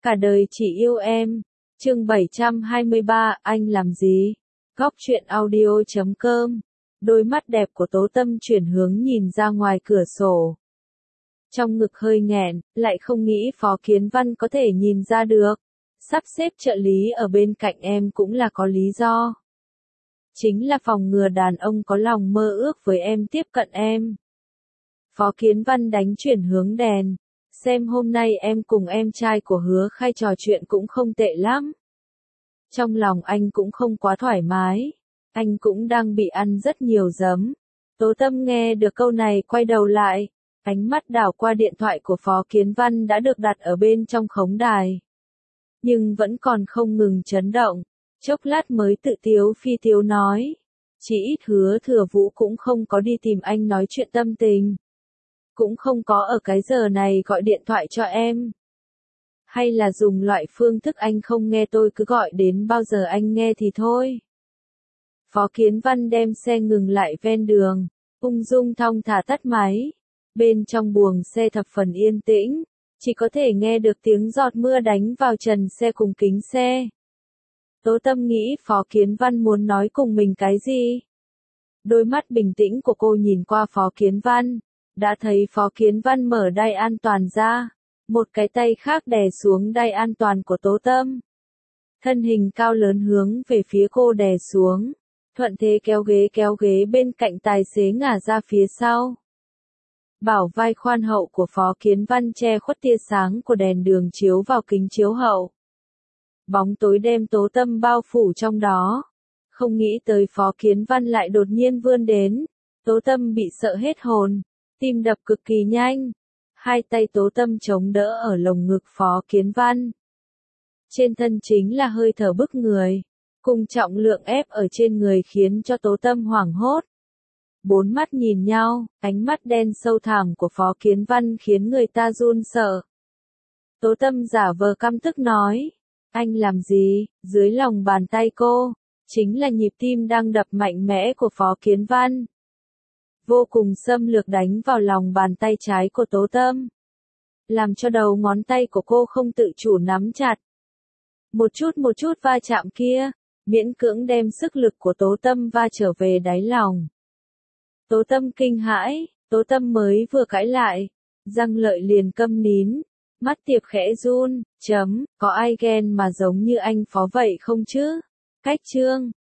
Cả đời chỉ yêu em. Chương 723, anh làm gì? Góc truyện audio.com. Đôi mắt đẹp của Tố Tâm chuyển hướng nhìn ra ngoài cửa sổ. Trong ngực hơi nghẹn, lại không nghĩ Phó Kiến Văn có thể nhìn ra được. Sắp xếp trợ lý ở bên cạnh em cũng là có lý do. Chính là phòng ngừa đàn ông có lòng mơ ước với em tiếp cận em. Phó Kiến Văn đánh chuyển hướng đèn. Xem hôm nay em cùng em trai của Hứa Khai trò chuyện cũng không tệ lắm. Trong lòng anh cũng không quá thoải mái. Anh cũng đang bị ăn rất nhiều giấm. Tố Tâm nghe được câu này quay đầu lại. Ánh mắt đảo qua điện thoại của Phó Kiến Văn đã được đặt ở bên trong khống đài. Nhưng vẫn còn không ngừng chấn động. Chốc lát mới tự tiếu phi tiếu nói. Chỉ ít Hứa Thừa Vũ cũng không có đi tìm anh nói chuyện tâm tình. Cũng không có ở cái giờ này gọi điện thoại cho em. Hay là dùng loại phương thức anh không nghe tôi cứ gọi đến bao giờ anh nghe thì thôi. Phó Kiến Văn đem xe ngừng lại ven đường, ung dung thong thả tắt máy. Bên trong buồng xe thập phần yên tĩnh, chỉ có thể nghe được tiếng giọt mưa đánh vào trần xe cùng kính xe. Tố Tâm nghĩ Phó Kiến Văn muốn nói cùng mình cái gì? Đôi mắt bình tĩnh của cô nhìn qua Phó Kiến Văn. Đã thấy Phó Kiến Văn mở đai an toàn ra, một cái tay khác đè xuống đai an toàn của Tố Tâm. Thân hình cao lớn hướng về phía cô đè xuống, thuận thế kéo ghế bên cạnh tài xế ngả ra phía sau. Bảo vai khoan hậu của Phó Kiến Văn che khuất tia sáng của đèn đường chiếu vào kính chiếu hậu. Bóng tối đem Tố Tâm bao phủ trong đó. Không nghĩ tới Phó Kiến Văn lại đột nhiên vươn đến. Tố Tâm bị sợ hết hồn. Tim đập cực kỳ nhanh. Hai tay Tố Tâm chống đỡ ở lồng ngực Phó Kiến Văn. Trên thân chính là hơi thở bức người. Cùng trọng lượng ép ở trên người khiến cho Tố Tâm hoảng hốt. Bốn mắt nhìn nhau, ánh mắt đen sâu thẳm của Phó Kiến Văn khiến người ta run sợ. Tố Tâm giả vờ căm tức nói. Anh làm gì? Dưới lòng bàn tay cô, chính là nhịp tim đang đập mạnh mẽ của Phó Kiến Văn. Vô cùng xâm lược đánh vào lòng bàn tay trái của Tố Tâm. Làm cho đầu ngón tay của cô không tự chủ nắm chặt. Một chút va chạm kia, miễn cưỡng đem sức lực của Tố Tâm va trở về đáy lòng. Tố Tâm kinh hãi, Tố Tâm mới vừa cãi lại, răng lợi liền câm nín, mắt Tiệp khẽ run, có ai ghen mà giống như anh Phó vậy không chứ? Cách chương